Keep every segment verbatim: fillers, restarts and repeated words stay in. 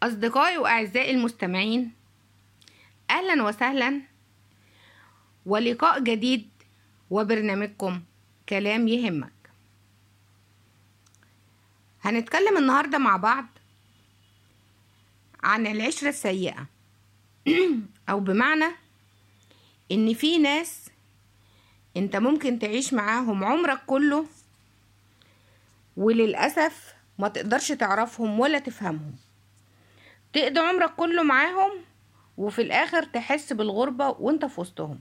أصدقائي وأعزائي المستمعين، أهلا وسهلا ولقاء جديد وبرنامجكم كلام يهمك. هنتكلم النهاردة مع بعض عن العشرة السيئة أو بمعنى إن في ناس أنت ممكن تعيش معاهم عمرك كله وللأسف ما تقدرش تعرفهم ولا تفهمهم، تقضي عمرك كله معاهم وفي الآخر تحس بالغربة وانت في وسطهم.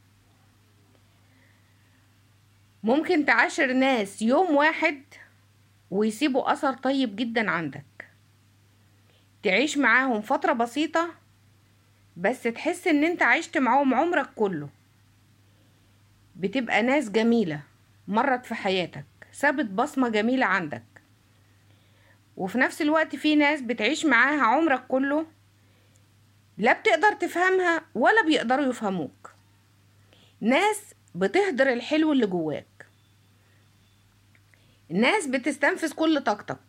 ممكن تعاشر ناس يوم واحد ويسيبوا أثر طيب جدا عندك، تعيش معاهم فترة بسيطة بس تحس ان انت عشت معاهم عمرك كله. بتبقى ناس جميلة مرت في حياتك، سابت بصمة جميلة عندك. وفي نفس الوقت في ناس بتعيش معاها عمرك كله لا بتقدر تفهمها ولا بيقدروا يفهموك. ناس بتهدر الحلو اللي جواك، ناس بتستنفذ كل طاقتك،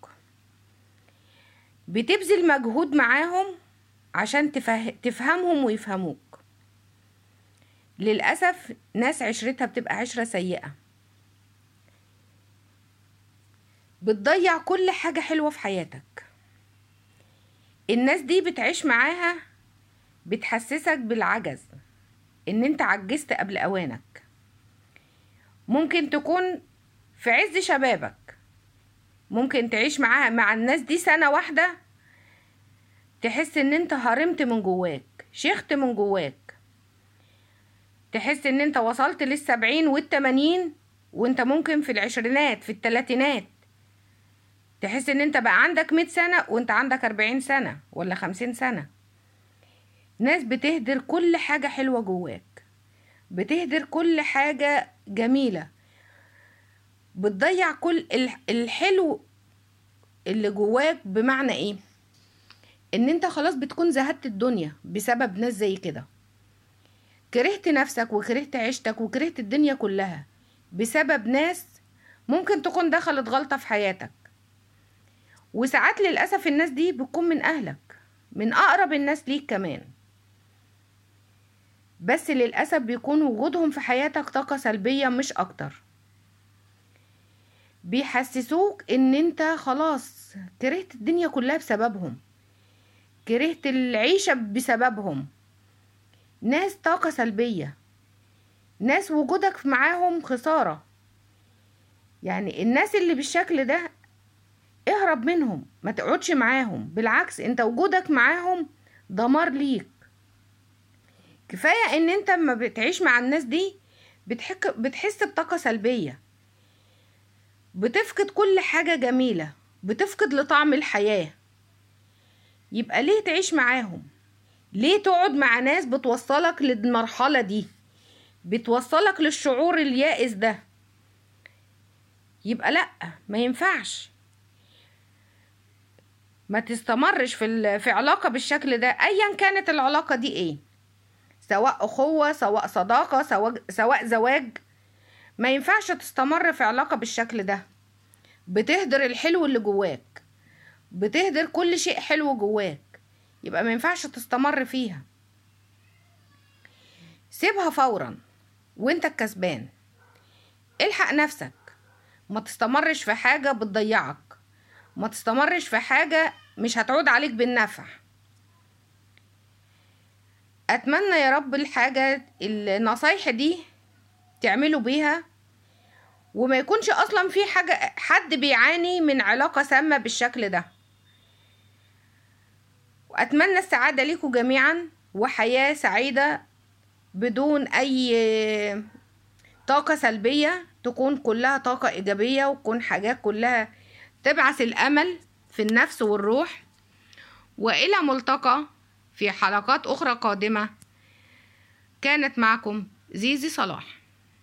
بتبذل مجهود معاهم عشان تفه... تفهمهم ويفهموك. للأسف ناس عشرتها بتبقى عشرة سيئة، بتضيع كل حاجة حلوة في حياتك. الناس دي بتعيش معاها بتحسسك بالعجز، ان انت عجزت قبل اوانك. ممكن تكون في عز شبابك، ممكن تعيش معاها مع الناس دي سنة واحدة تحس ان انت هرمت من جواك، شيخت من جواك، تحس ان انت وصلت للسبعين والتمانين وانت ممكن في العشرينات في التلاتينات، تحس ان انت بقى عندك مية سنة وانت عندك اربعين سنة ولا خمسين سنة. ناس بتهدر كل حاجة حلوة جواك، بتهدر كل حاجة جميلة، بتضيع كل الحلو اللي جواك. بمعنى ايه؟ ان انت خلاص بتكون زهدت الدنيا بسبب ناس زي كده، كرهت نفسك وكرهت عيشتك وكرهت الدنيا كلها بسبب ناس ممكن تكون دخلت غلطة في حياتك. وساعات للأسف الناس دي بتكون من أهلك، من أقرب الناس ليك كمان، بس للأسف بيكون وجودهم في حياتك طاقة سلبية مش أكتر. بيحسسوك ان انت خلاص كرهت الدنيا كلها بسببهم، كرهت العيشة بسببهم. ناس طاقة سلبية، ناس وجودك معاهم خسارة. يعني الناس اللي بالشكل ده اهرب منهم، ما تقعدش معاهم، بالعكس انت وجودك معاهم دمار ليك. كفاية ان انت لما بتعيش مع الناس دي بتحك بتحس بطاقة سلبية، بتفقد كل حاجة جميلة، بتفقد لطعم الحياة. يبقى ليه تعيش معاهم؟ ليه تقعد مع ناس بتوصلك للمرحلة دي، بتوصلك للشعور اليائس ده؟ يبقى لأ، ما ينفعش، ما تستمرش في في علاقة بالشكل ده ايا كانت العلاقة دي ايه، سواء اخوة سواء صداقة سواء سواء زواج. ما ينفعش تستمر في علاقة بالشكل ده، بتهدر الحلو اللي جواك، بتهدر كل شيء حلو جواك. يبقى ما ينفعش تستمر فيها، سيبها فورا وانت الكسبان. الحق نفسك، ما تستمرش في حاجة بتضيعك، ما تستمرش في حاجة مش هتعود عليك بالنفع. اتمنى يا رب الحاجة النصايح دي تعملوا بيها، وما يكونش اصلا في حاجة حد بيعاني من علاقة سامة بالشكل ده. واتمنى السعادة ليكم جميعا وحياة سعيدة بدون اي طاقة سلبية، تكون كلها طاقة ايجابية، وتكون حاجات كلها تبعث الامل في النفس والروح. والى ملتقى في حلقات اخرى قادمة. كانت معكم زيزي صلاح.